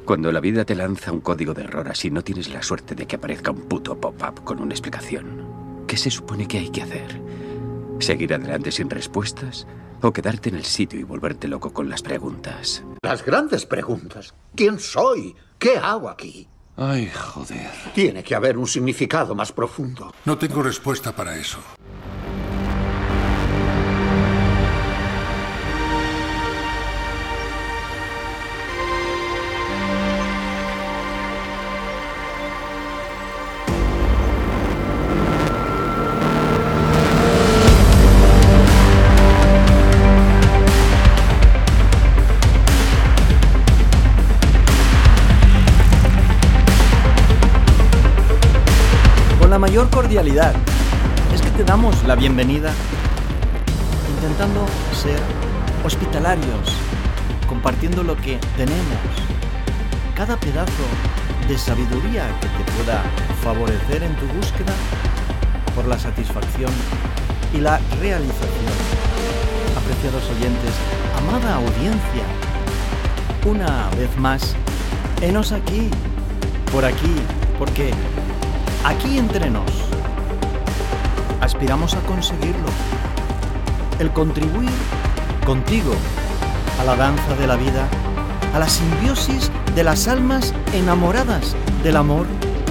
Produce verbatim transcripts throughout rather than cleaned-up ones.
Cuando la vida te lanza un código de error así, no tienes la suerte de que aparezca un puto pop-up con una explicación. ¿Qué se supone que hay que hacer? ¿Seguir adelante sin respuestas? ¿O quedarte en el sitio y volverte loco con las preguntas? Las grandes preguntas. ¿Quién soy? ¿Qué hago aquí? Ay, joder. Tiene que haber un significado más profundo. No tengo respuesta para eso. Mayor cordialidad es que te damos la bienvenida intentando ser hospitalarios, compartiendo lo que tenemos, cada pedazo de sabiduría que te pueda favorecer en tu búsqueda por la satisfacción y la realización. Apreciados oyentes, amada audiencia, una vez más, henos aquí, por aquí, porque aquí entre nos, aspiramos a conseguirlo, el contribuir contigo a la danza de la vida, a la simbiosis de las almas enamoradas del amor.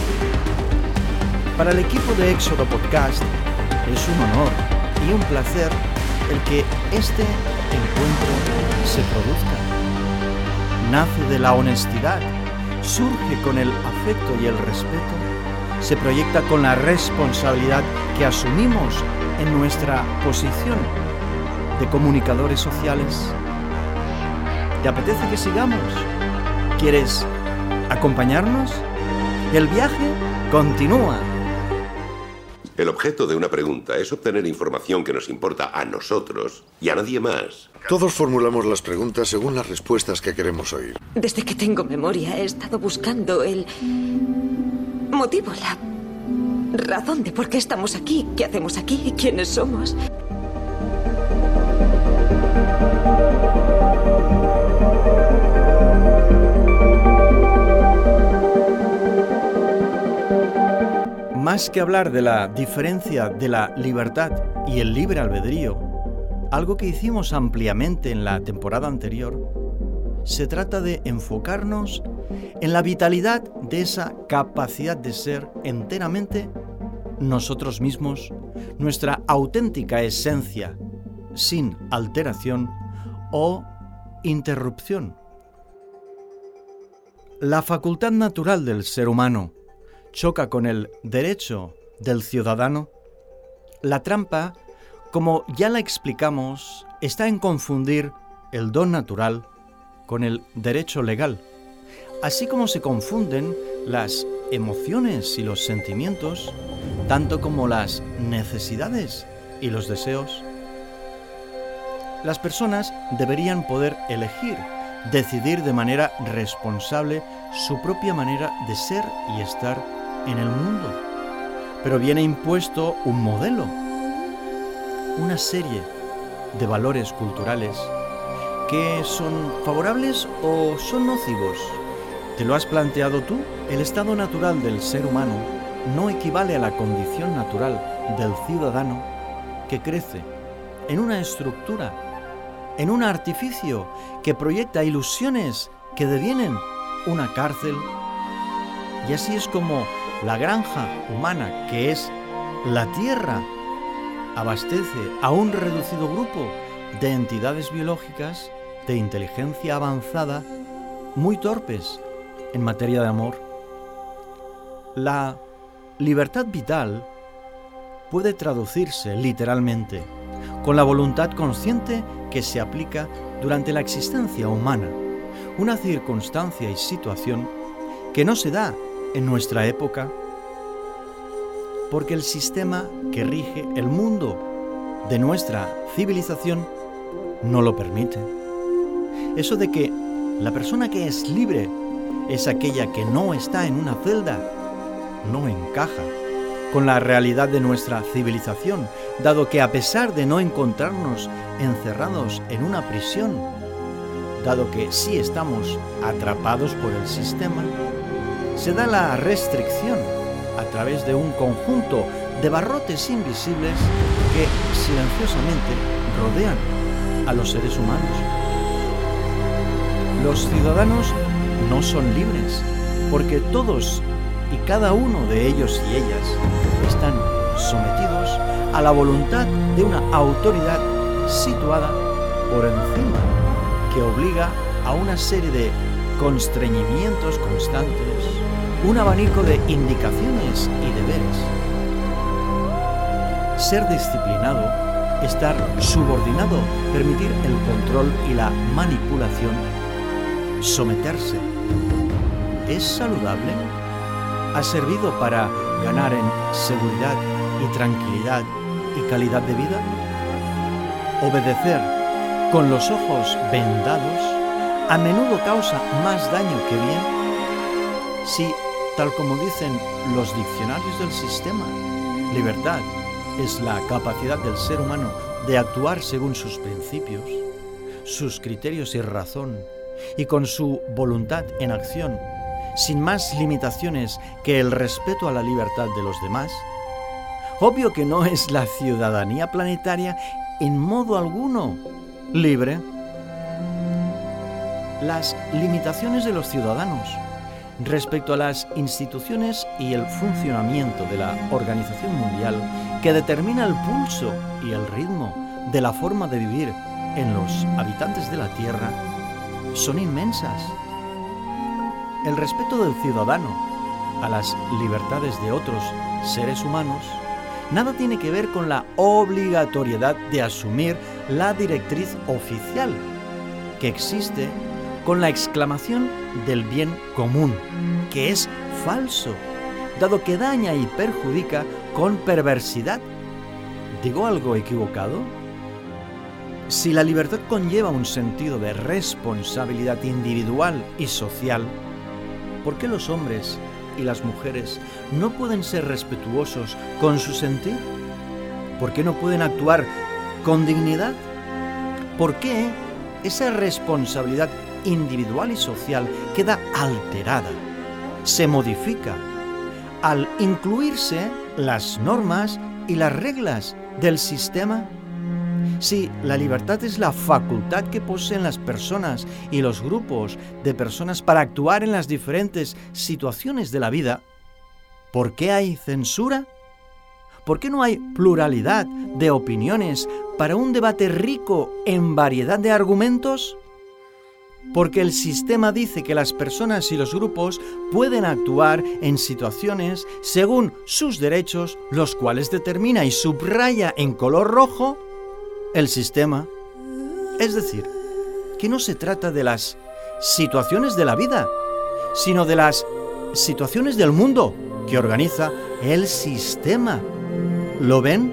Para el equipo de Éxodo Podcast es un honor y un placer el que este encuentro se produzca. Nace de la honestidad, surge con el afecto y el respeto, se proyecta con la responsabilidad que asumimos en nuestra posición de comunicadores sociales. ¿Te apetece que sigamos? ¿Quieres acompañarnos? El viaje continúa. El objeto de una pregunta es obtener información que nos importa a nosotros y a nadie más. Todos formulamos las preguntas según las respuestas que queremos oír. Desde que tengo memoria he estado buscando el motivo, la razón de por qué estamos aquí, qué hacemos aquí, quiénes somos. Más que hablar de la diferencia de la libertad y el libre albedrío, algo que hicimos ampliamente en la temporada anterior, se trata de enfocarnos en la vitalidad de esa capacidad de ser enteramente nosotros mismos, nuestra auténtica esencia, sin alteración o interrupción. La facultad natural del ser humano choca con el derecho del ciudadano. La trampa, como ya la explicamos, está en confundir el don natural con el derecho legal, así como se confunden las emociones y los sentimientos, tanto como las necesidades y los deseos. Las personas deberían poder elegir, decidir de manera responsable su propia manera de ser y estar en el mundo. Pero viene impuesto un modelo, una serie de valores culturales que son favorables o son nocivos. ¿Te lo has planteado tú? El estado natural del ser humano no equivale a la condición natural del ciudadano que crece en una estructura, en un artificio que proyecta ilusiones que devienen una cárcel. Y así es como la granja humana, que es la tierra, abastece a un reducido grupo de entidades biológicas de inteligencia avanzada muy torpes en materia de amor. La libertad vital puede traducirse literalmente con la voluntad consciente que se aplica durante la existencia humana, una circunstancia y situación que no se da en nuestra época porque el sistema que rige el mundo de nuestra civilización no lo permite. Eso de que la persona que es libre es aquella que no está en una celda, no encaja con la realidad de nuestra civilización, dado que a pesar de no encontrarnos encerrados en una prisión, dado que sí estamos atrapados por el sistema, se da la restricción a través de un conjunto de barrotes invisibles que silenciosamente rodean a los seres humanos. Los ciudadanos no son libres, porque todos y cada uno de ellos y ellas están sometidos a la voluntad de una autoridad situada por encima, que obliga a una serie de constreñimientos constantes, un abanico de indicaciones y deberes. Ser disciplinado, estar subordinado, permitir el control y la manipulación, someterse, ¿es saludable? ¿Ha servido para ganar en seguridad y tranquilidad y calidad de vida? Obedecer con los ojos vendados a menudo causa más daño que bien si, tal como dicen los diccionarios del sistema, libertad es la capacidad del ser humano de actuar según sus principios, sus criterios y razón, y con su voluntad en acción, sin más limitaciones que el respeto a la libertad de los demás. Obvio que no es la ciudadanía planetaria en modo alguno libre. Las limitaciones de los ciudadanos respecto a las instituciones y el funcionamiento de la Organización Mundial, que determina el pulso y el ritmo de la forma de vivir en los habitantes de la Tierra, son inmensas. El respeto del ciudadano a las libertades de otros seres humanos nada tiene que ver con la obligatoriedad de asumir la directriz oficial que existe con la exclamación del bien común, que es falso, dado que daña y perjudica con perversidad. ¿Digo algo equivocado? Si la libertad conlleva un sentido de responsabilidad individual y social, ¿por qué los hombres y las mujeres no pueden ser respetuosos con su sentir? ¿Por qué no pueden actuar con dignidad? ¿Por qué esa responsabilidad individual y social queda alterada, se modifica, al incluirse las normas y las reglas del sistema? Si la libertad es la facultad que poseen las personas y los grupos de personas para actuar en las diferentes situaciones de la vida, ¿por qué hay censura? ¿Por qué no hay pluralidad de opiniones para un debate rico en variedad de argumentos? Porque el sistema dice que las personas y los grupos pueden actuar en situaciones según sus derechos, los cuales determina y subraya en color rojo el sistema. Es decir, que no se trata de las situaciones de la vida, sino de las situaciones del mundo que organiza el sistema. ¿Lo ven?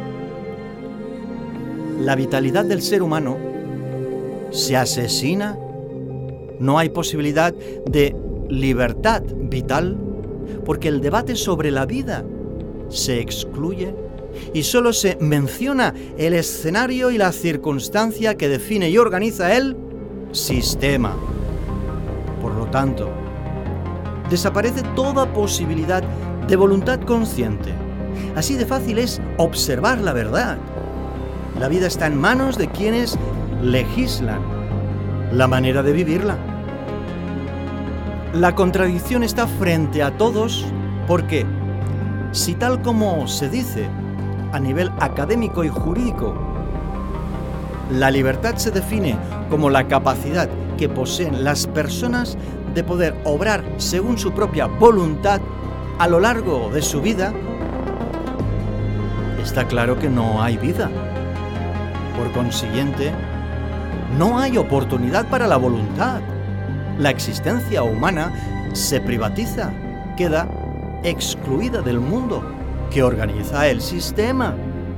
La vitalidad del ser humano se asesina. No hay posibilidad de libertad vital porque el debate sobre la vida se excluye y solo se menciona el escenario y la circunstancia que define y organiza el sistema. Por lo tanto, desaparece toda posibilidad de voluntad consciente. Así de fácil es observar la verdad. La vida está en manos de quienes legislan la manera de vivirla. La contradicción está frente a todos porque, si tal como se dice a nivel académico y jurídico, la libertad se define como la capacidad que poseen las personas de poder obrar según su propia voluntad a lo largo de su vida, está claro que no hay vida. Por consiguiente, no hay oportunidad para la voluntad. La existencia humana se privatiza, queda excluida del mundo que organiza el sistema.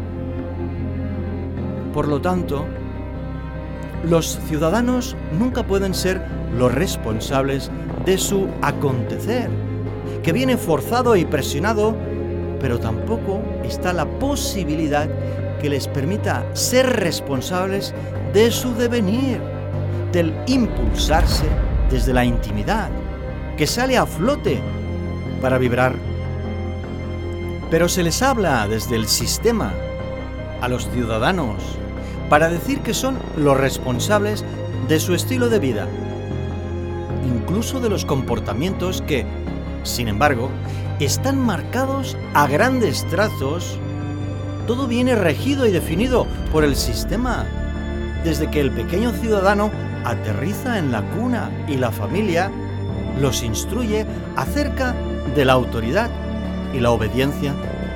Por lo tanto, los ciudadanos nunca pueden ser los responsables de su acontecer, que viene forzado y presionado, pero tampoco está la posibilidad que les permita ser responsables de su devenir, del impulsarse desde la intimidad, que sale a flote para vibrar. Pero se les habla desde el sistema a los ciudadanos para decir que son los responsables de su estilo de vida, incluso de los comportamientos que, sin embargo, están marcados a grandes trazos. Todo viene regido y definido por el sistema, desde que el pequeño ciudadano aterriza en la cuna y la familia los instruye acerca de la autoridad y la obediencia.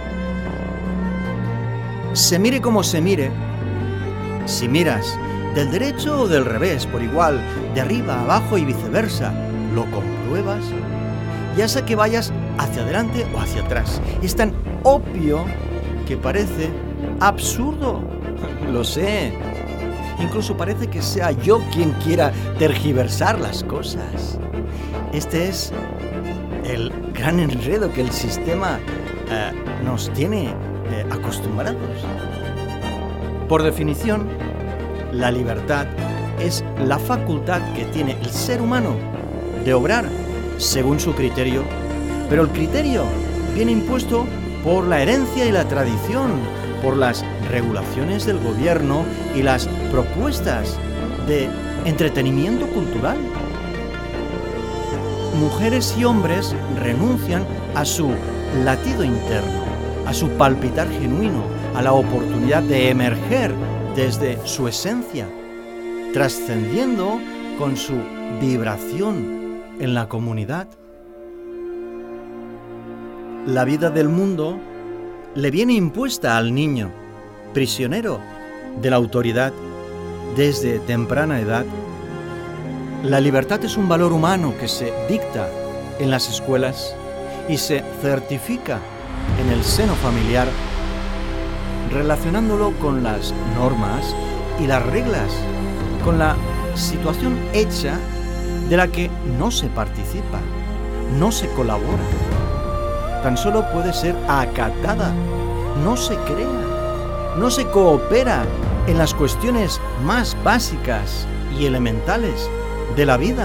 Se mire como se mire, si miras del derecho o del revés por igual, de arriba a abajo y viceversa, lo compruebas, ya sea que vayas hacia adelante o hacia atrás. Es tan obvio que parece absurdo. Lo sé. Incluso parece que sea yo quien quiera tergiversar las cosas. Este es el gran enredo que el sistema eh, nos tiene eh, acostumbrados. Por definición, la libertad es la facultad que tiene el ser humano de obrar según su criterio, pero el criterio viene impuesto por la herencia y la tradición, por las regulaciones del gobierno y las propuestas de entretenimiento cultural. Mujeres y hombres renuncian a su latido interno, a su palpitar genuino, a la oportunidad de emerger desde su esencia, trascendiendo con su vibración en la comunidad. La vida del mundo le viene impuesta al niño, prisionero de la autoridad desde temprana edad. La libertad es un valor humano que se dicta en las escuelas y se certifica en el seno familiar, relacionándolo con las normas y las reglas, con la situación hecha de la que no se participa, no se colabora. Tan solo puede ser acatada, no se crea, no se coopera en las cuestiones más básicas y elementales de la vida.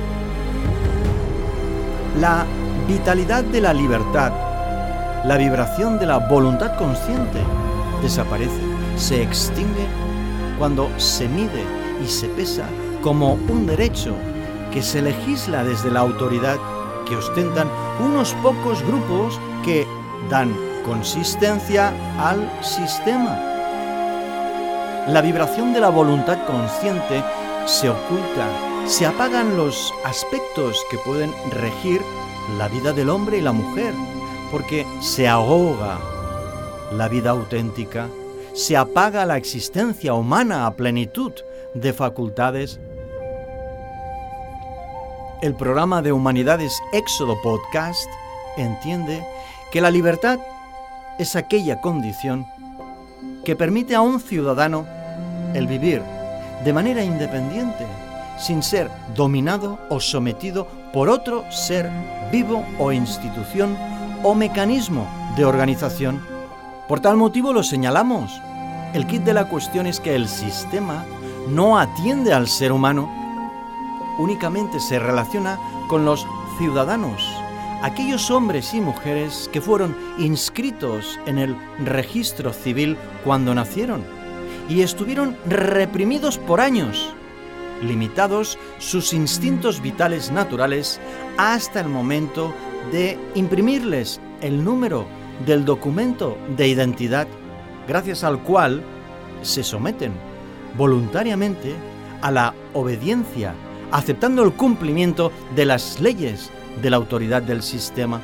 La vitalidad de la libertad, la vibración de la voluntad consciente desaparece, se extingue cuando se mide y se pesa como un derecho que se legisla desde la autoridad que ostentan unos pocos grupos que dan consistencia al sistema. La vibración de la voluntad consciente se oculta, se apagan los aspectos que pueden regir la vida del hombre y la mujer, porque se ahoga la vida auténtica, se apaga la existencia humana a plenitud de facultades. El programa de Humanidades Éxodo Podcast entiende que la libertad es aquella condición que permite a un ciudadano el vivir de manera independiente, sin ser dominado o sometido por otro ser vivo o institución o mecanismo de organización. Por tal motivo lo señalamos. El quid de la cuestión es que el sistema no atiende al ser humano, únicamente se relaciona con los ciudadanos, aquellos hombres y mujeres que fueron inscritos en el registro civil cuando nacieron y estuvieron reprimidos por años, limitados sus instintos vitales naturales hasta el momento de imprimirles el número del documento de identidad, gracias al cual se someten voluntariamente a la obediencia, aceptando el cumplimiento de las leyes de la autoridad del sistema.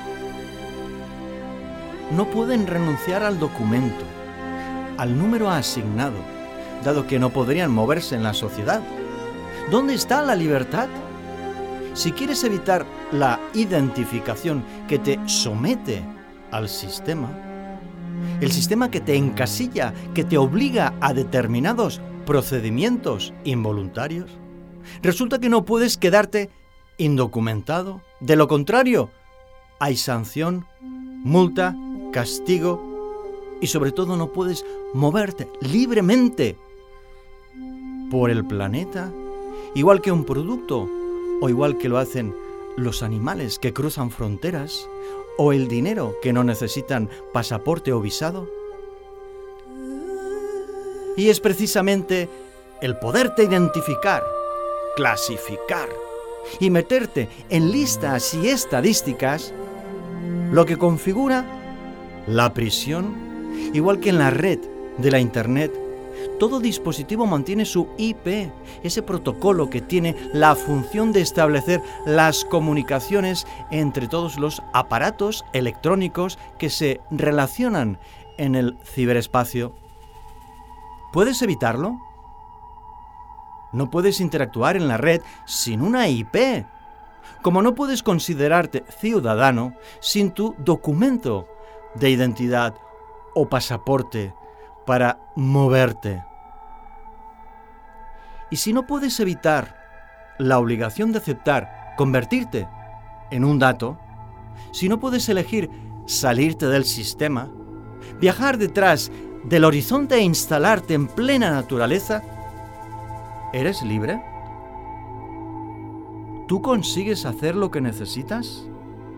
No pueden renunciar al documento, al número asignado, dado que no podrían moverse en la sociedad. ¿Dónde está la libertad? Si quieres evitar la identificación que te somete al sistema, el sistema que te encasilla, que te obliga a determinados procedimientos involuntarios, resulta que no puedes quedarte indocumentado. De lo contrario, hay sanción, multa, castigo y sobre todo no puedes moverte libremente por el planeta igual que un producto, o igual que lo hacen los animales que cruzan fronteras, o el dinero que no necesitan pasaporte o visado. Y es precisamente el poderte identificar, clasificar y meterte en listas y estadísticas lo que configura la prisión, igual que en la red de la Internet. Todo dispositivo mantiene su I P, ese protocolo que tiene la función de establecer las comunicaciones entre todos los aparatos electrónicos que se relacionan en el ciberespacio. ¿Puedes evitarlo? No puedes interactuar en la red sin una I P, como no puedes considerarte ciudadano sin tu documento de identidad o pasaporte para moverte. Y si no puedes evitar la obligación de aceptar convertirte en un dato, si no puedes elegir salirte del sistema, viajar detrás del horizonte e instalarte en plena naturaleza, ¿eres libre? ¿Tú consigues hacer lo que necesitas?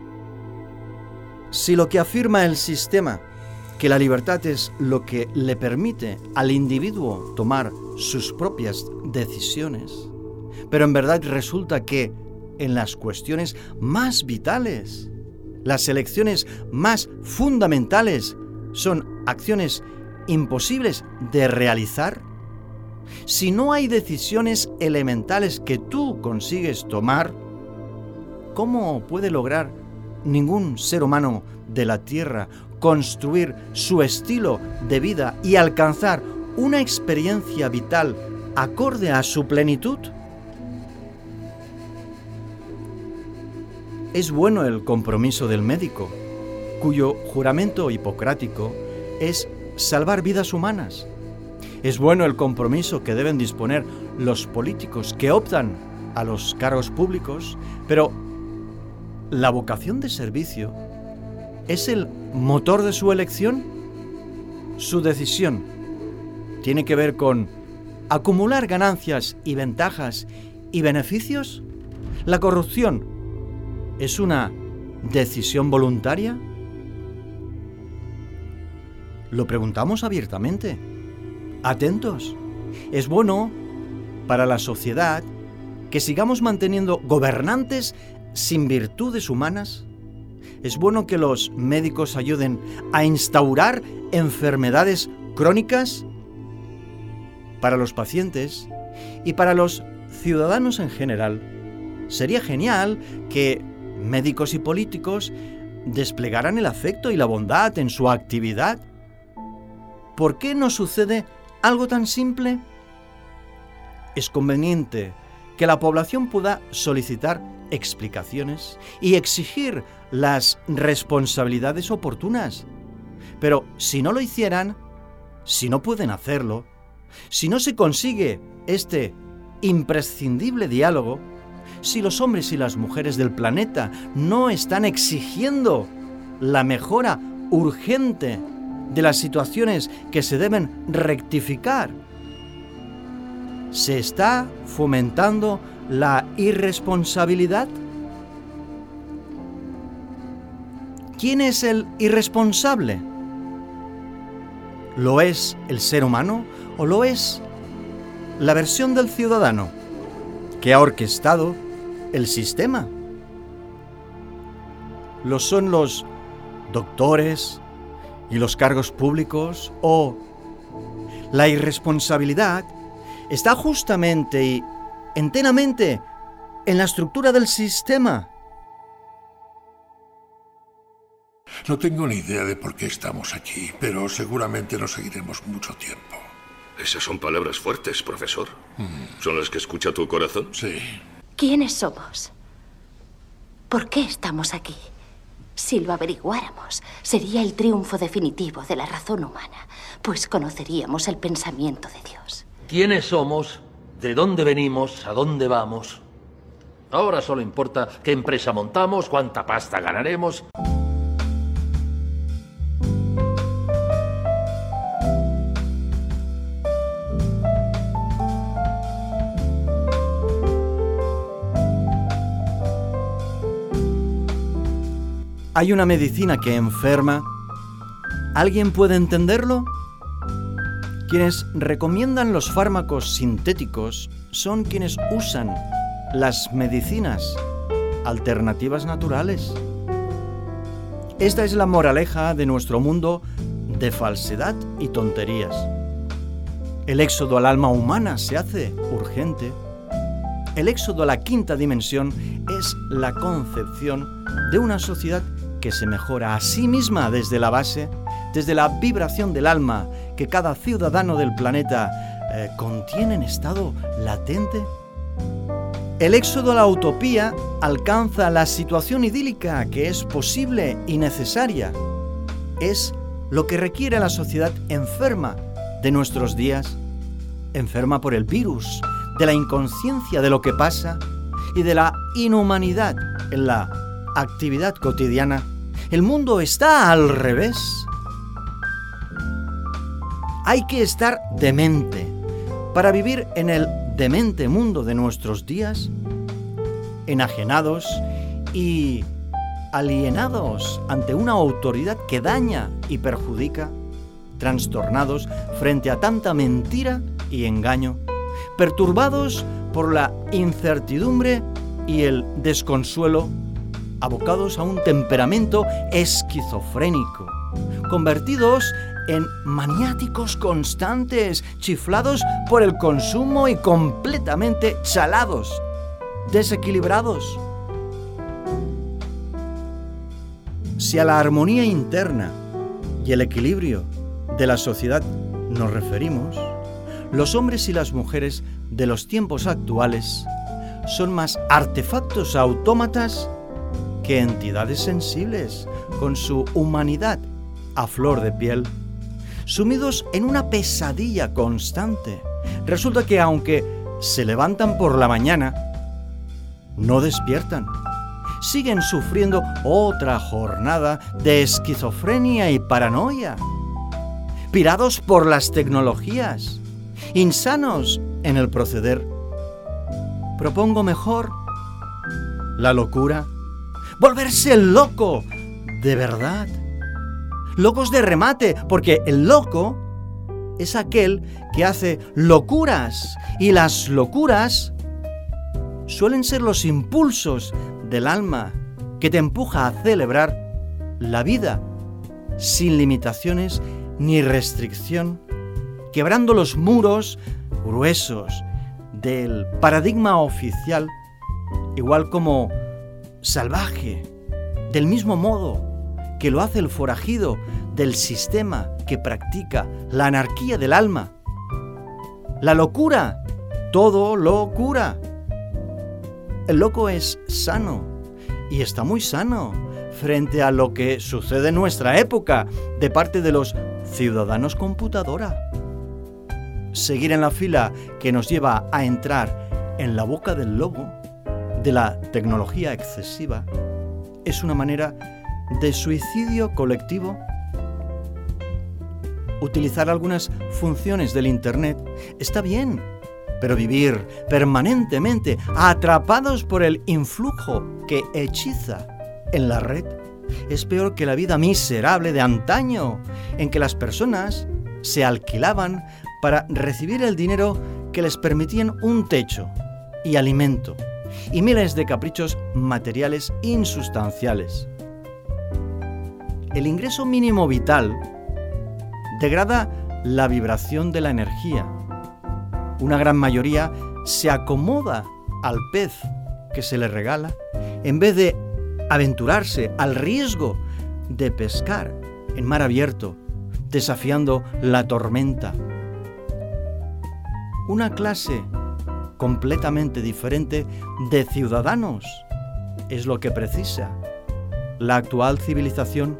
Si lo que afirma el sistema, que la libertad es lo que le permite al individuo tomar sus propias decisiones, pero en verdad resulta que en las cuestiones más vitales, las elecciones más fundamentales son acciones imposibles de realizar, si no hay decisiones elementales que tú consigues tomar, ¿cómo puede lograr ningún ser humano de la Tierra construir su estilo de vida y alcanzar una experiencia vital acorde a su plenitud? Es bueno el compromiso del médico, cuyo juramento hipocrático es salvar vidas humanas. Es bueno el compromiso que deben disponer los políticos que optan a los cargos públicos, pero la vocación de servicio es el motor de su elección. Su decisión tiene que ver con acumular ganancias y ventajas y beneficios. La corrupción es una decisión voluntaria. Lo preguntamos abiertamente. Atentos. Es bueno para la sociedad que sigamos manteniendo gobernantes sin virtudes humanas. Es bueno que los médicos ayuden a instaurar enfermedades crónicas para los pacientes y para los ciudadanos en general. Sería genial que médicos y políticos desplegaran el afecto y la bondad en su actividad. ¿Por qué no sucede algo tan simple? Es conveniente que la población pueda solicitar explicaciones y exigir las responsabilidades oportunas. Pero si no lo hicieran, si no pueden hacerlo, si no se consigue este imprescindible diálogo, si los hombres y las mujeres del planeta no están exigiendo la mejora urgente de las situaciones que se deben rectificar, ¿se está fomentando la irresponsabilidad? ¿Quién es el irresponsable? ¿Lo es el ser humano o lo es la versión del ciudadano que ha orquestado el sistema? ¿Lo son los doctores y los cargos públicos o la irresponsabilidad está justamente y enteramente en la estructura del sistema? No tengo ni idea de por qué estamos aquí, pero seguramente no seguiremos mucho tiempo. Esas son palabras fuertes, profesor. Mm. ¿Son las que escucha tu corazón? Sí. ¿Quiénes somos? ¿Por qué estamos aquí? Si lo averiguáramos, sería el triunfo definitivo de la razón humana, pues conoceríamos el pensamiento de Dios. ¿Quiénes somos? ¿De dónde venimos? ¿A dónde vamos? Ahora solo importa qué empresa montamos, cuánta pasta ganaremos. Hay una medicina que enferma. ¿Alguien puede entenderlo? Quienes recomiendan los fármacos sintéticos son quienes usan las medicinas alternativas naturales. Esta es la moraleja de nuestro mundo de falsedad y tonterías. El éxodo al alma humana se hace urgente. El éxodo a la quinta dimensión es la concepción de una sociedad que se mejora a sí misma desde la base, desde la vibración del alma que cada ciudadano del planeta eh, contiene en estado latente. El éxodo a la utopía alcanza la situación idílica que es posible y necesaria. Es lo que requiere la sociedad enferma de nuestros días, enferma por el virus de la inconsciencia de lo que pasa y de la inhumanidad en la actividad cotidiana. El mundo está al revés. Hay que estar demente para vivir en el demente mundo de nuestros días, enajenados y alienados ante una autoridad que daña y perjudica, trastornados frente a tanta mentira y engaño, perturbados por la incertidumbre y el desconsuelo, abocados a un temperamento esquizofrénico, convertidos en maniáticos constantes, chiflados por el consumo y completamente chalados, desequilibrados. Si a la armonía interna y el equilibrio de la sociedad nos referimos, los hombres y las mujeres de los tiempos actuales son más artefactos autómatas que entidades sensibles con su humanidad a flor de piel, sumidos en una pesadilla constante. Resulta que aunque se levantan por la mañana, no despiertan. Siguen sufriendo otra jornada de esquizofrenia y paranoia, pirados por las tecnologías, insanos en el proceder. Propongo mejor la locura, volverse loco de verdad. Locos de remate, porque el loco es aquel que hace locuras, y las locuras suelen ser los impulsos del alma que te empuja a celebrar la vida sin limitaciones ni restricción, quebrando los muros gruesos del paradigma oficial, igual como salvaje, del mismo modo que lo hace el forajido del sistema que practica la anarquía del alma. La locura, todo lo cura. El loco es sano, y está muy sano, frente a lo que sucede en nuestra época de parte de los ciudadanos computadora. Seguir en la fila que nos lleva a entrar en la boca del lobo de la tecnología excesiva es una manera de suicidio colectivo. Utilizar algunas funciones del Internet está bien, pero vivir permanentemente atrapados por el influjo que hechiza en la red es peor que la vida miserable de antaño, en que las personas se alquilaban para recibir el dinero que les permitían un techo y alimento y miles de caprichos materiales insustanciales. El ingreso mínimo vital degrada la vibración de la energía. Una gran mayoría se acomoda al pez que se le regala en vez de aventurarse al riesgo de pescar en mar abierto, desafiando la tormenta. Una clase completamente diferente de ciudadanos es lo que precisa la actual civilización.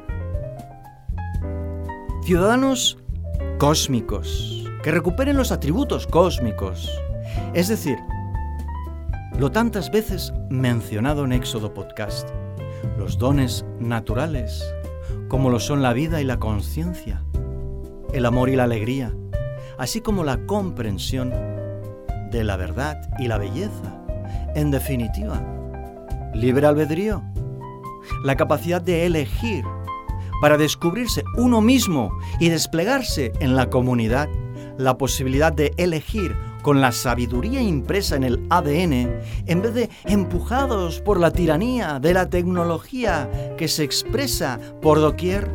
Ciudadanos cósmicos, que recuperen los atributos cósmicos, es decir, lo tantas veces mencionado en Éxodo Podcast, los dones naturales, como lo son la vida y la conciencia, el amor y la alegría, así como la comprensión de la verdad y la belleza. En definitiva, libre albedrío. la capacidad de elegir para descubrirse uno mismo y desplegarse en la comunidad, la posibilidad de elegir con la sabiduría impresa en el A D N, en vez de empujados por la tiranía de la tecnología que se expresa por doquier.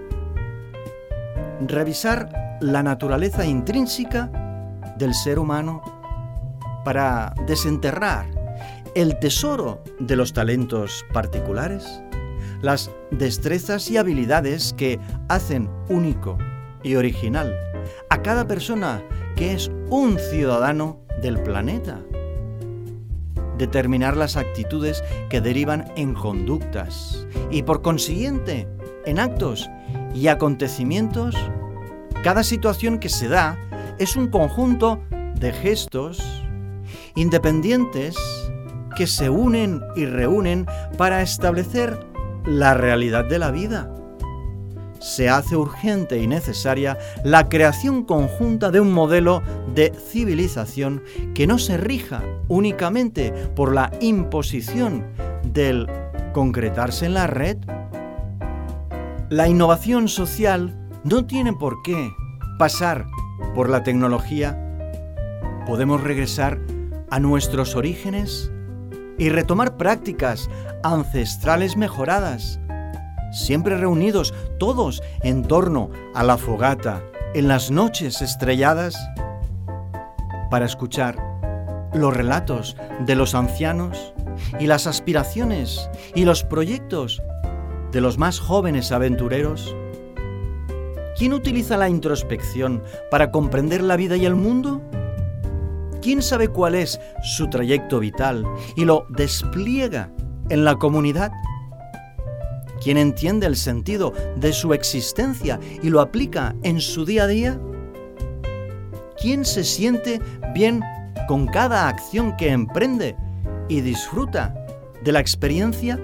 Revisar la naturaleza intrínseca del ser humano para desenterrar el tesoro de los talentos particulares, las destrezas y habilidades que hacen único y original a cada persona que es un ciudadano del planeta. Determinar las actitudes que derivan en conductas y, por consiguiente, en actos y acontecimientos. Cada situación que se da es un conjunto de gestos independientes que se unen y reúnen para establecer la realidad de la vida. Se hace urgente y necesaria la creación conjunta de un modelo de civilización que no se rija únicamente por la imposición del concretarse en la red. La innovación social no tiene por qué pasar por la tecnología. Podemos regresar a nuestros orígenes y retomar prácticas ancestrales mejoradas, siempre reunidos todos en torno a la fogata en las noches estrelladas, para escuchar los relatos de los ancianos y las aspiraciones y los proyectos de los más jóvenes aventureros. ¿Quién utiliza la introspección para comprender la vida y el mundo? ¿Quién sabe cuál es su trayecto vital y lo despliega en la comunidad? ¿Quién entiende el sentido de su existencia y lo aplica en su día a día? ¿Quién se siente bien con cada acción que emprende y disfruta de la experiencia?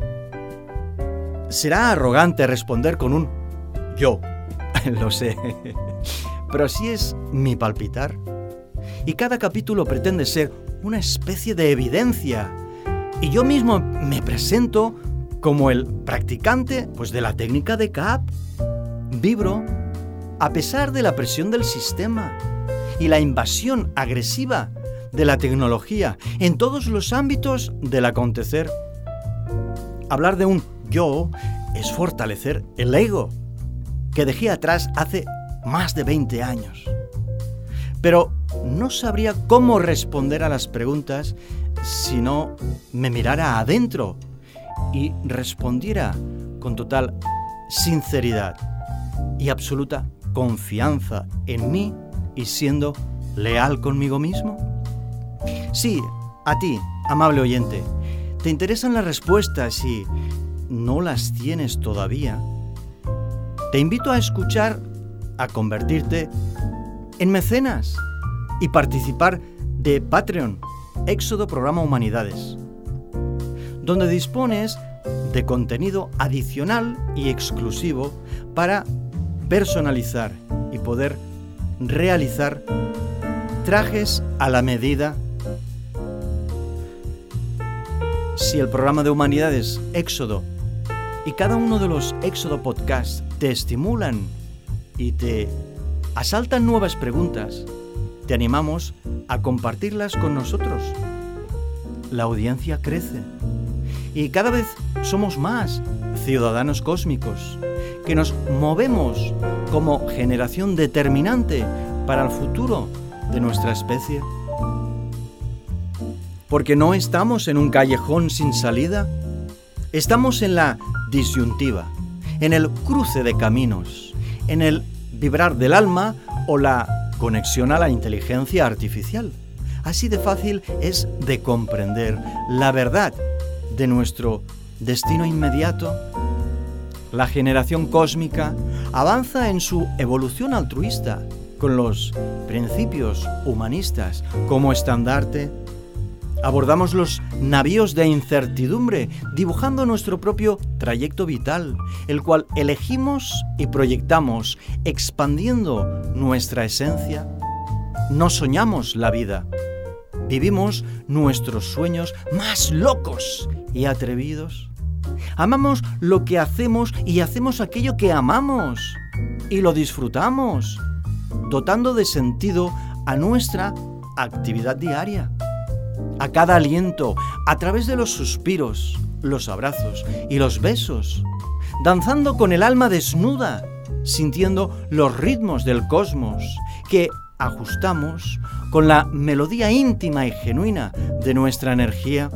Será arrogante responder con un yo, lo sé, pero así es mi palpitar. Y cada capítulo pretende ser una especie de evidencia. Y yo mismo me presento como el practicante, pues, de la técnica de K A P. Vibro a pesar de la presión del sistema y la invasión agresiva de la tecnología en todos los ámbitos del acontecer. Hablar de un yo es fortalecer el ego que dejé atrás hace más de veinte años. Pero no sabría cómo responder a las preguntas si no me mirara adentro y respondiera con total sinceridad y absoluta confianza en mí y siendo leal conmigo mismo. Sí, a ti, amable oyente, ¿te interesan las respuestas y no las tienes todavía? Te invito a escuchar, a convertirte en mecenas y participar de Patreon, Éxodo Programa Humanidades, donde dispones de contenido adicional y exclusivo para personalizar y poder realizar trajes a la medida. Si el programa de Humanidades Éxodo y cada uno de los Éxodo Podcasts te estimulan y te asaltan nuevas preguntas, te animamos a compartirlas con nosotros. La audiencia crece y cada vez somos más ciudadanos cósmicos que nos movemos como generación determinante para el futuro de nuestra especie. Porque no estamos en un callejón sin salida, estamos en la disyuntiva, en el cruce de caminos, en el vibrar del alma o la conexión a la inteligencia artificial. Así de fácil es de comprender la verdad de nuestro destino inmediato. La generación cósmica avanza en su evolución altruista, con los principios humanistas como estandarte. Abordamos los navíos de incertidumbre, dibujando nuestro propio trayecto vital, el cual elegimos y proyectamos, expandiendo nuestra esencia. No soñamos la vida, vivimos nuestros sueños más locos y atrevidos. Amamos lo que hacemos y hacemos aquello que amamos. Y lo disfrutamos, dotando de sentido a nuestra actividad diaria. A cada aliento, a través de los suspiros, los abrazos y los besos, danzando con el alma desnuda, sintiendo los ritmos del cosmos que ajustamos con la melodía íntima y genuina de nuestra energía.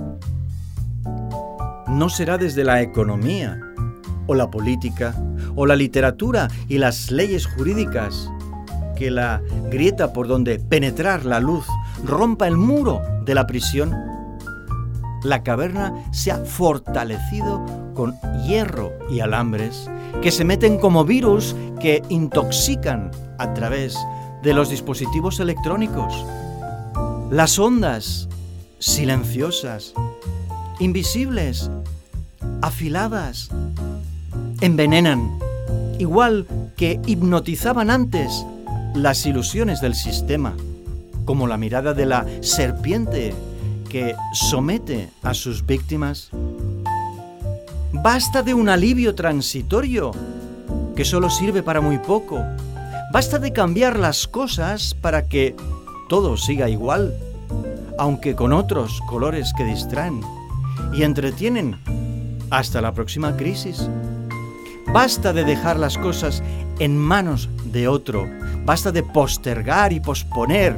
No será desde la economía, o la política, o la literatura y las leyes jurídicas que la grieta por donde penetrar la luz rompa el muro de la prisión. La caverna se ha fortalecido con hierro y alambres que se meten como virus que intoxican a través de los dispositivos electrónicos. Las ondas, silenciosas, invisibles, afiladas, envenenan, igual que hipnotizaban antes las ilusiones del sistema, como la mirada de la serpiente que somete a sus víctimas. Basta de un alivio transitorio que solo sirve para muy poco. Basta de cambiar las cosas para que todo siga igual, aunque con otros colores que distraen y entretienen hasta la próxima crisis. Basta de dejar las cosas en manos de otro. Basta de postergar y posponer.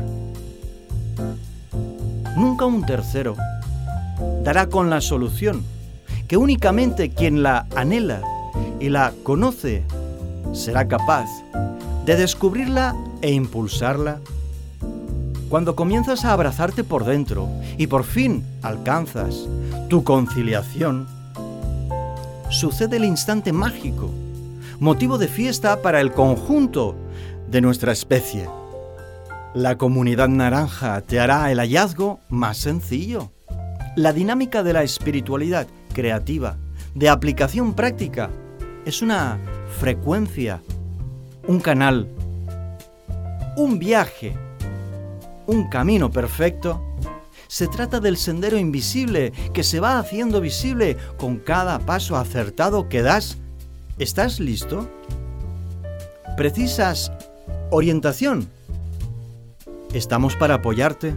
Nunca un tercero dará con la solución, que únicamente quien la anhela y la conoce será capaz de descubrirla e impulsarla. Cuando comienzas a abrazarte por dentro y por fin alcanzas tu conciliación, sucede el instante mágico, motivo de fiesta para el conjunto de nuestra especie. La comunidad naranja te hará el hallazgo más sencillo. La dinámica de la espiritualidad creativa, de aplicación práctica, es una frecuencia, un canal, un viaje, un camino perfecto. Se trata del sendero invisible que se va haciendo visible con cada paso acertado que das. ¿Estás listo? ¿Precisas orientación? Estamos para apoyarte.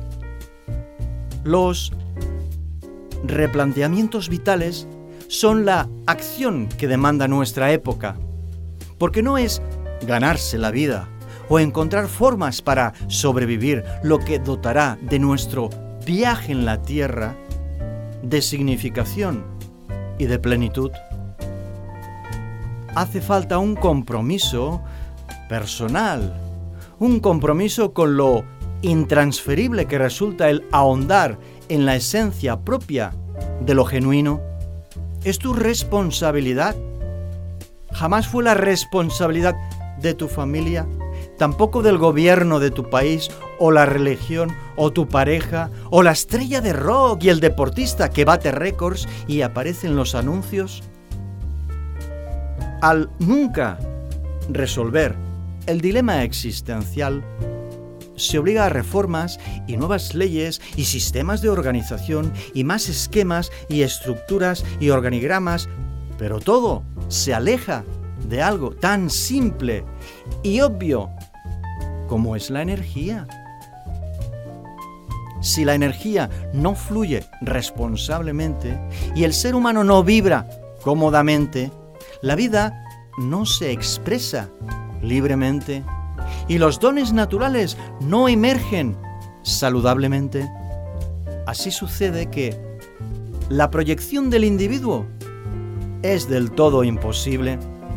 Los replanteamientos vitales son la acción que demanda nuestra época, porque no es ganarse la vida o encontrar formas para sobrevivir lo que dotará de nuestro viaje en la tierra de significación y de plenitud. Hace falta un compromiso personal, un compromiso con lo intransferible que resulta el ahondar en la esencia propia de lo genuino. Es tu responsabilidad. Jamás fue la responsabilidad de tu familia, tampoco del gobierno de tu país, o la religión, o tu pareja, o la estrella de rock y el deportista que bate récords y aparece en los anuncios. Al nunca resolver el dilema existencial, se obliga a reformas y nuevas leyes y sistemas de organización y más esquemas y estructuras y organigramas, pero todo se aleja de algo tan simple y obvio como es la energía. Si la energía no fluye responsablemente y el ser humano no vibra cómodamente, la vida no se expresa libremente y los dones naturales no emergen saludablemente. Así sucede que la proyección del individuo es del todo imposible.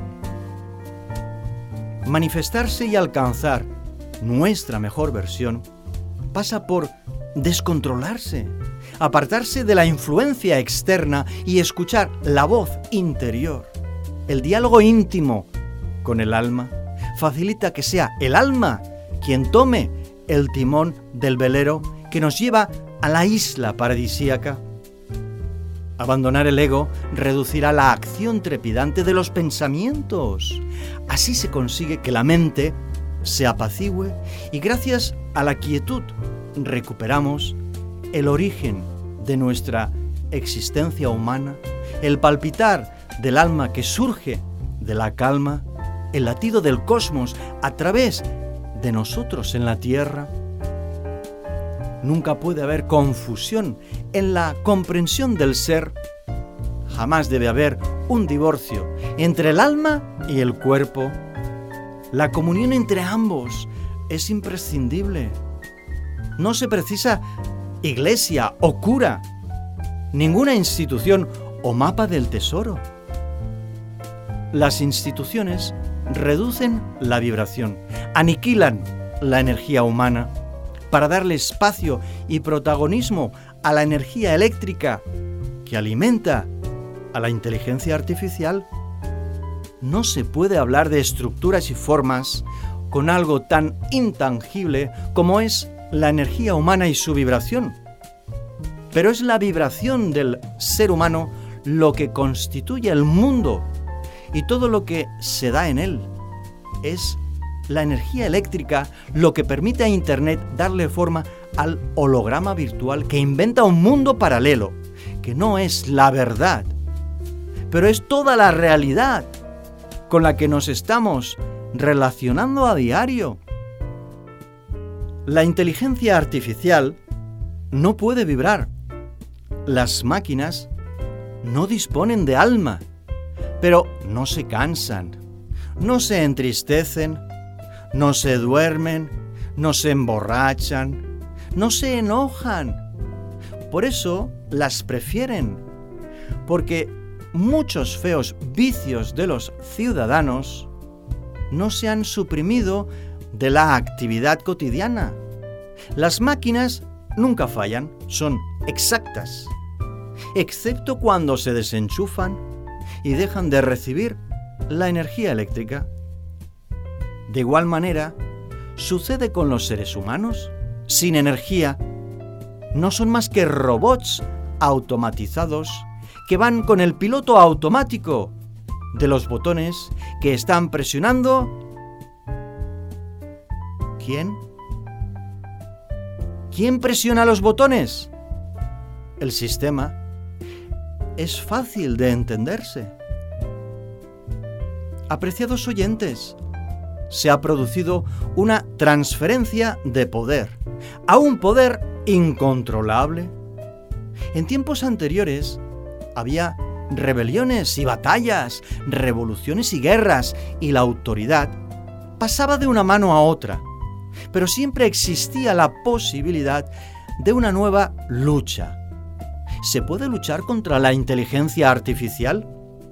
Manifestarse y alcanzar nuestra mejor versión pasa por descontrolarse, apartarse de la influencia externa y escuchar la voz interior. El diálogo íntimo con el alma facilita que sea el alma quien tome el timón del velero que nos lleva a la isla paradisíaca. Abandonar el ego reducirá la acción trepidante de los pensamientos. Así se consigue que la mente se apacigüe y gracias a la quietud recuperamos el origen de nuestra existencia humana el palpitar del alma que surge de la calma, el latido del cosmos a través de nosotros en la Tierra. Nunca puede haber confusión en la comprensión del ser. Jamás debe haber un divorcio entre el alma y el cuerpo. La comunión entre ambos es imprescindible. No se precisa iglesia o cura, ninguna institución o mapa del tesoro. Las instituciones reducen la vibración, aniquilan la energía humana para darle espacio y protagonismo a la energía eléctrica que alimenta a la inteligencia artificial. No se puede hablar de estructuras y formas con algo tan intangible como es la energía humana y su vibración. Pero es la vibración del ser humano lo que constituye el mundo y todo lo que se da en él. Es la energía eléctrica lo que permite a Internet darle forma al holograma virtual que inventa un mundo paralelo, que no es la verdad, pero es toda la realidad con la que nos estamos relacionando a diario. La inteligencia artificial no puede vibrar. Las máquinas no disponen de alma, pero no se cansan, no se entristecen, no se duermen, no se emborrachan, no se enojan. Por eso las prefieren, porque muchos feos vicios de los ciudadanos no se han suprimido de la actividad cotidiana. Las máquinas nunca fallan, son exactas, excepto cuando se desenchufan y dejan de recibir la energía eléctrica. De igual manera, sucede con los seres humanos. Sin energía, no son más que robots automatizados que van con el piloto automático de los botones que están presionando. ¿Quién? ¿Quién presiona los botones? El sistema. Es fácil de entenderse. Apreciados oyentes, se ha producido una transferencia de poder a un poder incontrolable. En tiempos anteriores había rebeliones y batallas, revoluciones y guerras, y la autoridad pasaba de una mano a otra, pero siempre existía la posibilidad de una nueva lucha. ¿Se puede luchar contra la inteligencia artificial?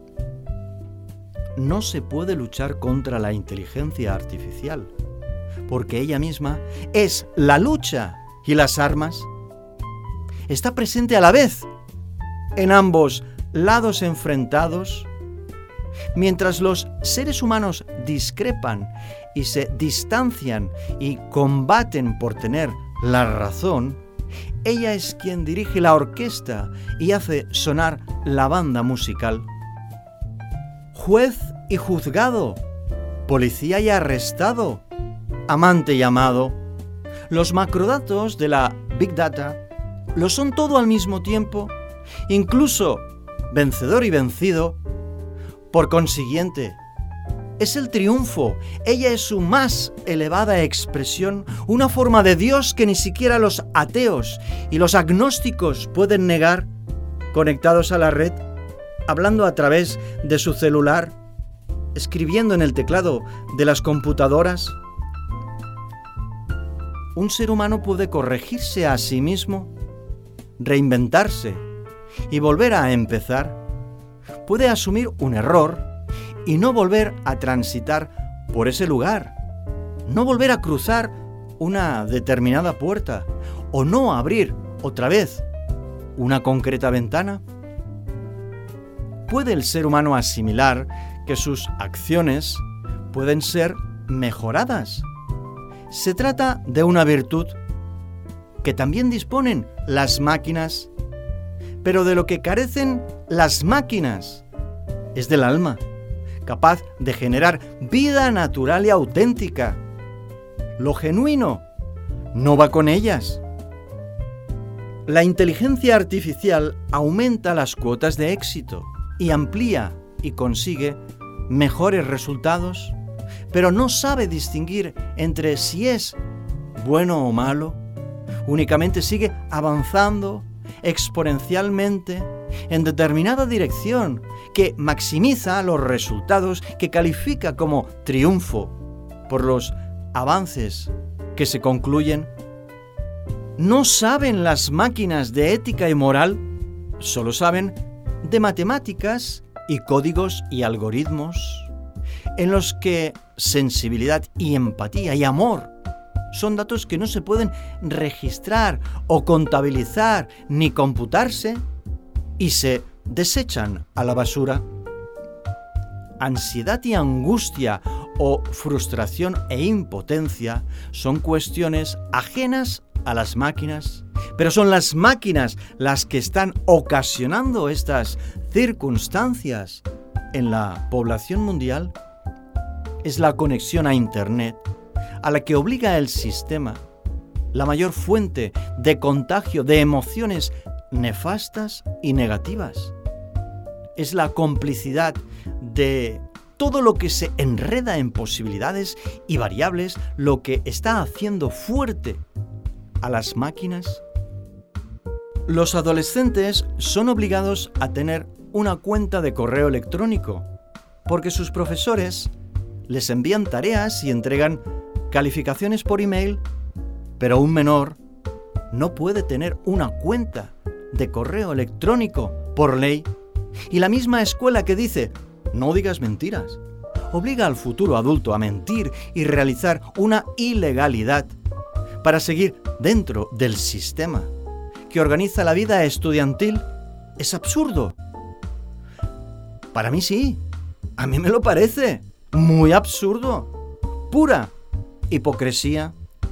No se puede luchar contra la inteligencia artificial, porque ella misma es la lucha y las armas. Está presente a la vez en ambos lados enfrentados. Mientras los seres humanos discrepan y se distancian y combaten por tener la razón, ella es quien dirige la orquesta y hace sonar la banda musical. Juez y juzgado, policía y arrestado, amante y amado. Los macrodatos de la Big Data lo son todo al mismo tiempo, incluso vencedor y vencido. Por consiguiente, es el triunfo, ella es su más elevada expresión, una forma de Dios que ni siquiera los ateos y los agnósticos pueden negar, conectados a la red, hablando a través de su celular, escribiendo en el teclado de las computadoras. Un ser humano puede corregirse a sí mismo, reinventarse y volver a empezar. Puede asumir un error y no volver a transitar por ese lugar, no volver a cruzar una determinada puerta o no abrir otra vez una concreta ventana. ¿Puede el ser humano asimilar que sus acciones pueden ser mejoradas? Se trata de una virtud que también disponen las máquinas, pero de lo que carecen las máquinas es del alma, capaz de generar vida natural y auténtica. Lo genuino no va con ellas. La inteligencia artificial aumenta las cuotas de éxito, y amplía y consigue mejores resultados, pero no sabe distinguir entre si es bueno o malo, únicamente sigue avanzando exponencialmente en determinada dirección que maximiza los resultados, que califica como triunfo por los avances que se concluyen. No saben las máquinas de ética y moral, solo saben de matemáticas y códigos y algoritmos, en los que sensibilidad y empatía y amor son datos que no se pueden registrar o contabilizar ni computarse y se desechan a la basura. Ansiedad y angustia o frustración e impotencia son cuestiones ajenas a las máquinas, pero son las máquinas las que están ocasionando estas circunstancias en la población mundial. Es la conexión a Internet a la que obliga el sistema, la mayor fuente de contagio de emociones nefastas y negativas. Es la complicidad de todo lo que se enreda en posibilidades y variables lo que está haciendo fuerte a las máquinas. Los adolescentes son obligados a tener una cuenta de correo electrónico porque sus profesores les envían tareas y entregan calificaciones por email, pero un menor no puede tener una cuenta de correo electrónico por ley. Y la misma escuela que dice no digas mentiras obliga al futuro adulto a mentir y realizar una ilegalidad para seguir dentro del sistema que organiza la vida estudiantil. Es absurdo. Para mí sí, a mí me lo parece muy absurdo, pura hipocresía.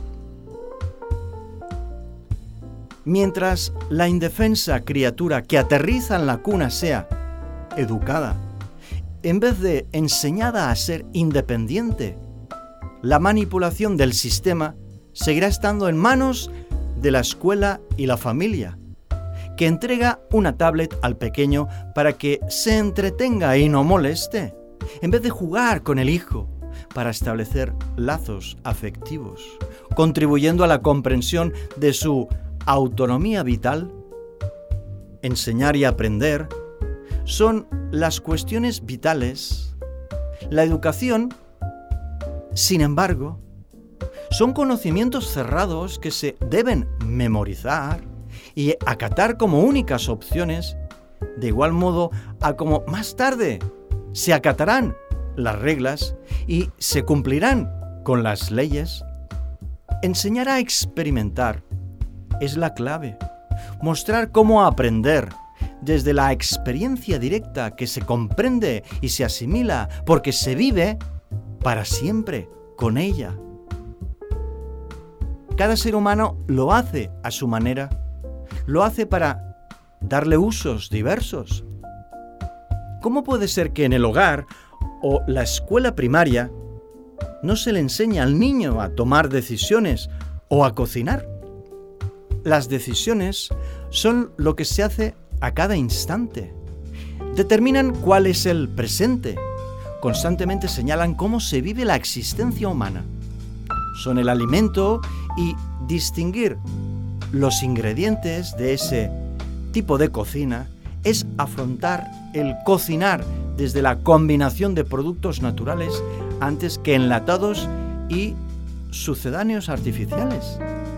Mientras la indefensa criatura que aterriza en la cuna sea educada, en vez de enseñada a ser independiente, la manipulación del sistema seguirá estando en manos de la escuela y la familia, que entrega una tablet al pequeño para que se entretenga y no moleste, en vez de jugar con el hijo para establecer lazos afectivos, contribuyendo a la comprensión de su autonomía vital. Enseñar y aprender son las cuestiones vitales. La educación, sin embargo, son conocimientos cerrados que se deben memorizar y acatar como únicas opciones, de igual modo a como más tarde se acatarán las reglas y se cumplirán con las leyes. Enseñar a experimentar es la clave. Mostrar cómo aprender desde la experiencia directa que se comprende y se asimila porque se vive para siempre con ella. Cada ser humano lo hace a su manera. Lo hace para darle usos diversos. ¿Cómo puede ser que en el hogar o la escuela primaria no se le enseña al niño a tomar decisiones o a cocinar? Las decisiones son lo que se hace a cada instante. Determinan cuál es el presente. Constantemente señalan cómo se vive la existencia humana. Son el alimento y distinguir los ingredientes de ese tipo de cocina es afrontar el cocinar desde la combinación de productos naturales antes que enlatados y sucedáneos artificiales.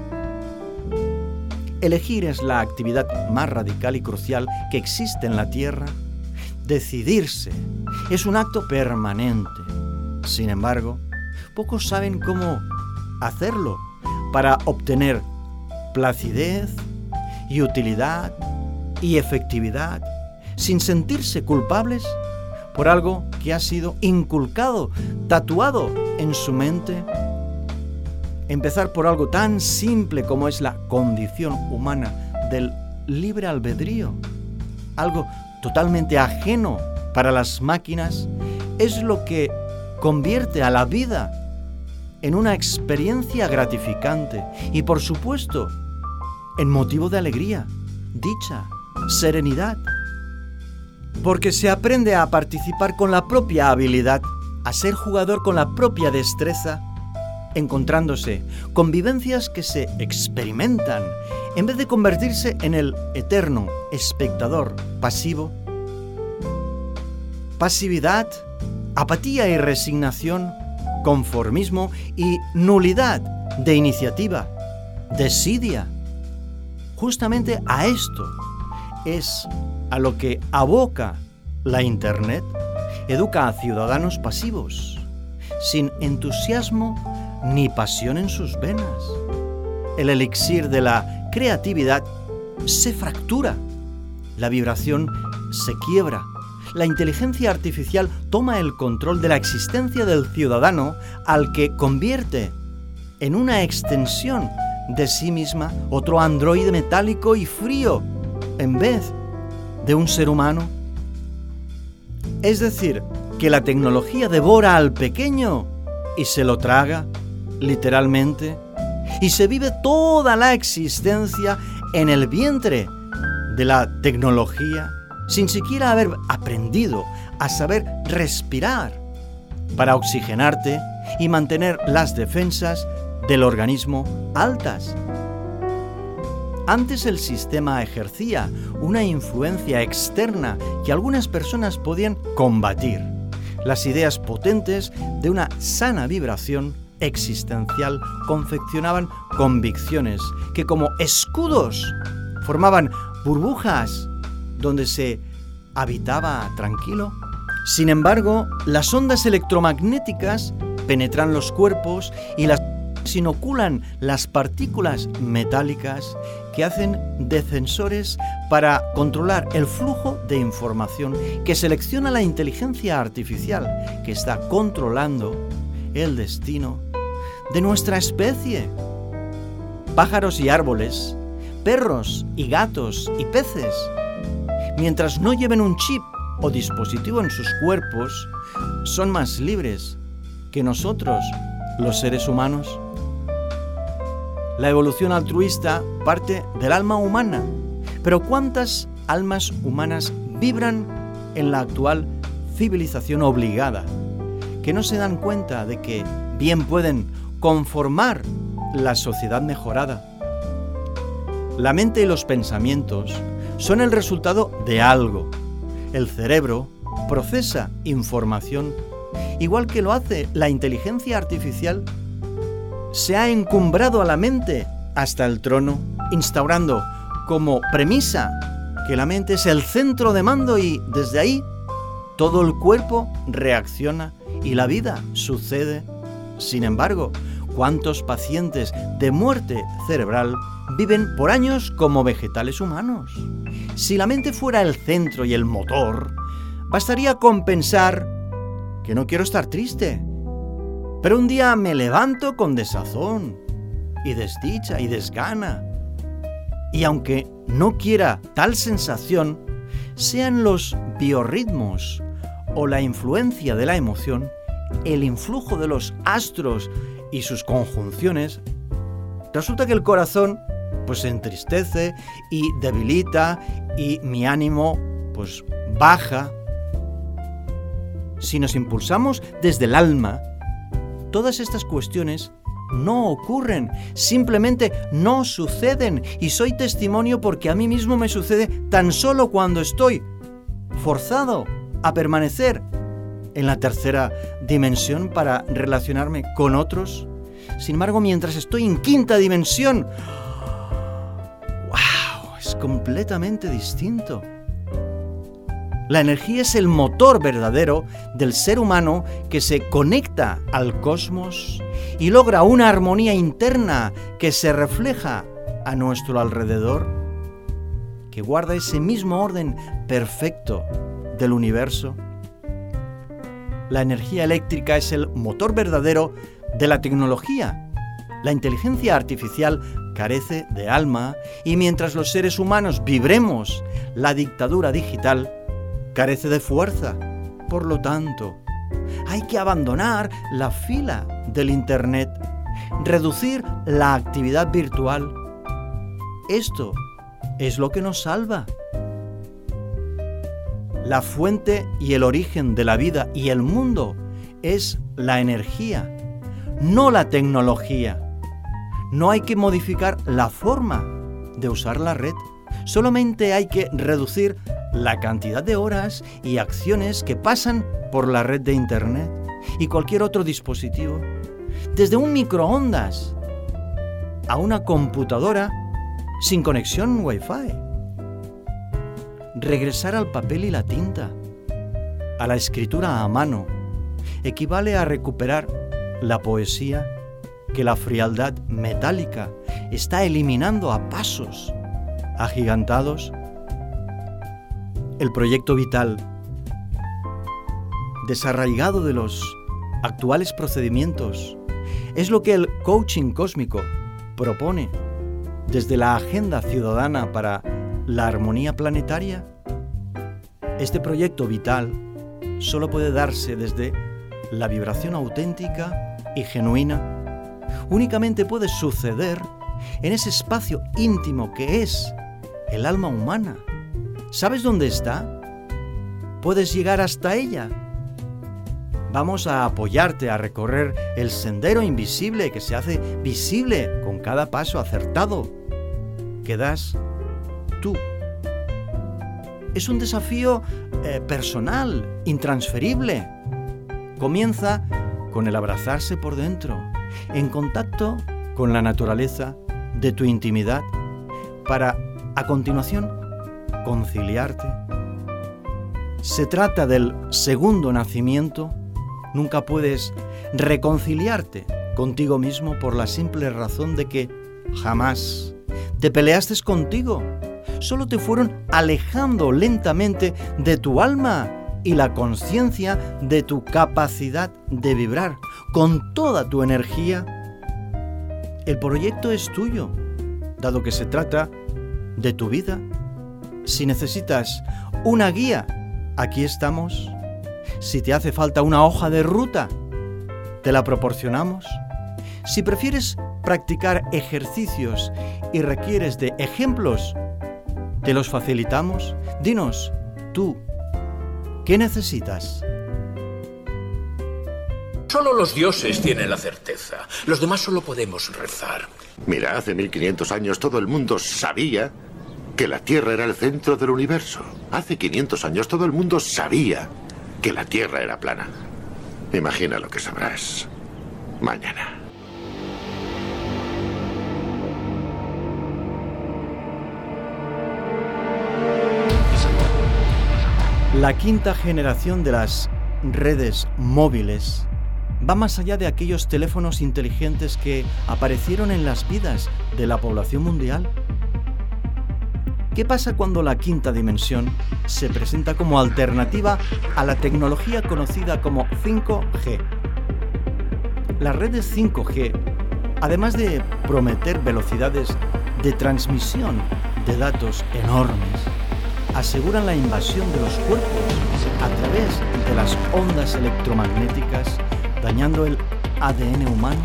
Elegir es la actividad más radical y crucial que existe en la Tierra. Decidirse es un acto permanente. Sin embargo, pocos saben cómo hacerlo para obtener placidez y utilidad y efectividad sin sentirse culpables por algo que ha sido inculcado, tatuado en su mente. Empezar por algo tan simple como es la condición humana del libre albedrío, algo totalmente ajeno para las máquinas, es lo que convierte a la vida en una experiencia gratificante y, por supuesto, en motivo de alegría, dicha, serenidad. porque se aprende a participar con la propia habilidad, a ser jugador con la propia destreza, encontrándose con vivencias que se experimentan, en vez de convertirse en el eterno espectador pasivo. Pasividad, apatía y resignación, conformismo y nulidad de iniciativa, desidia. Justamente a esto es a lo que aboca la Internet. Educa a ciudadanos pasivos, sin entusiasmo ni pasión en sus venas. El elixir de la creatividad se fractura, la vibración se quiebra, la inteligencia artificial toma el control de la existencia del ciudadano, al que convierte en una extensión de sí misma, otro androide metálico y frío, en vez de un ser humano. Es decir, que la tecnología devora al pequeño y se lo traga, literalmente, y se vive toda la existencia en el vientre de la tecnología, sin siquiera haber aprendido a saber respirar para oxigenarte y mantener las defensas del organismo altas. Antes el sistema ejercía una influencia externa que algunas personas podían combatir. Las ideas potentes de una sana vibración existencial confeccionaban convicciones que, como escudos, formaban burbujas donde se habitaba tranquilo. Sin embargo, las ondas electromagnéticas penetran los cuerpos y las inoculan las partículas metálicas que hacen de sensores para controlar el flujo de información que selecciona la inteligencia artificial que está controlando el destino de nuestra especie. Pájaros y árboles, perros y gatos y peces, mientras no lleven un chip o dispositivo en sus cuerpos, son más libres que nosotros, los seres humanos. La evolución altruista parte del alma humana, pero ¿cuántas almas humanas vibran en la actual civilización obligada, que no se dan cuenta de que bien pueden conformar la sociedad mejorada? La mente y los pensamientos son el resultado de algo. El cerebro procesa información, igual que lo hace la inteligencia artificial. Se ha encumbrado a la mente hasta el trono, instaurando como premisa que la mente es el centro de mando y desde ahí todo el cuerpo reacciona y la vida sucede. Sin embargo, ¿cuántos pacientes de muerte cerebral viven por años como vegetales humanos? Si la mente fuera el centro y el motor, bastaría con pensar que no quiero estar triste, pero un día me levanto con desazón y desdicha y desgana. Y aunque no quiera tal sensación, sean los biorritmos o la influencia de la emoción, el influjo de los astros y sus conjunciones, resulta que el corazón pues se entristece y debilita y mi ánimo pues baja. Si nos impulsamos desde el alma, todas estas cuestiones no ocurren, simplemente no suceden, y soy testimonio porque a mí mismo me sucede tan solo cuando estoy forzado a permanecer en la tercera dimensión para relacionarme con otros. Sin embargo, mientras estoy en quinta dimensión, ¡wow!, es completamente distinto. La energía es el motor verdadero del ser humano que se conecta al cosmos y logra una armonía interna que se refleja a nuestro alrededor, que guarda ese mismo orden perfecto del universo. La energía eléctrica es el motor verdadero de la tecnología. La inteligencia artificial carece de alma y mientras los seres humanos vibremos la dictadura digital, carece de fuerza. Por lo tanto, hay que abandonar la fila del Internet, reducir la actividad virtual. Esto es lo que nos salva. La fuente y el origen de la vida y el mundo es la energía, no la tecnología. No hay que modificar la forma de usar la red, solamente hay que reducir la cantidad de horas y acciones que pasan por la red de Internet y cualquier otro dispositivo, desde un microondas a una computadora sin conexión Wi-Fi. Regresar al papel y la tinta, a la escritura a mano, equivale a recuperar la poesía que la frialdad metálica está eliminando a pasos agigantados. El proyecto vital, desarraigado de los actuales procedimientos, es lo que el coaching cósmico propone desde la agenda ciudadana para la armonía planetaria. Este proyecto vital solo puede darse desde la vibración auténtica y genuina. Únicamente puede suceder en ese espacio íntimo que es el alma humana. ¿Sabes dónde está? ¿Puedes llegar hasta ella? Vamos a apoyarte a recorrer el sendero invisible que se hace visible con cada paso acertado que das tú. Es un desafío eh, personal, intransferible. Comienza con el abrazarse por dentro, en contacto con la naturaleza de tu intimidad, para, a continuación, conciliarte. Se trata del segundo nacimiento. Nunca puedes reconciliarte contigo mismo por la simple razón de que jamás te peleaste contigo. Solo te fueron alejando lentamente de tu alma y la conciencia de tu capacidad de vibrar con toda tu energía. El proyecto es tuyo, dado que se trata de tu vida. Si necesitas una guía, aquí estamos. Si te hace falta una hoja de ruta, te la proporcionamos. Si prefieres practicar ejercicios y requieres de ejemplos, te los facilitamos. Dinos, tú, ¿qué necesitas? Solo los dioses tienen la certeza. Los demás solo podemos rezar. Mira, hace mil quinientos años todo el mundo sabía que la Tierra era el centro del universo. Hace quinientos años todo el mundo sabía que la Tierra era plana. Imagina lo que sabrás mañana. La quinta generación de las redes móviles va más allá de aquellos teléfonos inteligentes que aparecieron en las vidas de la población mundial. ¿Qué pasa cuando la quinta dimensión se presenta como alternativa a la tecnología conocida como cinco G? Las redes cinco G, además de prometer velocidades de transmisión de datos enormes, aseguran la invasión de los cuerpos a través de las ondas electromagnéticas, dañando el A D N humano.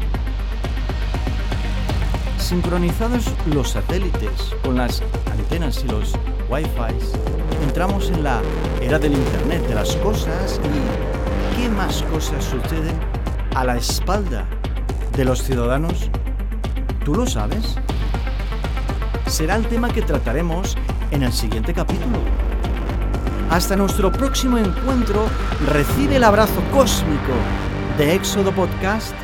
Sincronizados los satélites con las antenas y los Wi-Fi, entramos en la era del Internet de las cosas. ¿Y qué más cosas suceden a la espalda de los ciudadanos? ¿Tú lo sabes? Será el tema que trataremos en el siguiente capítulo. Hasta nuestro próximo encuentro, recibe el abrazo cósmico de Éxodo Podcast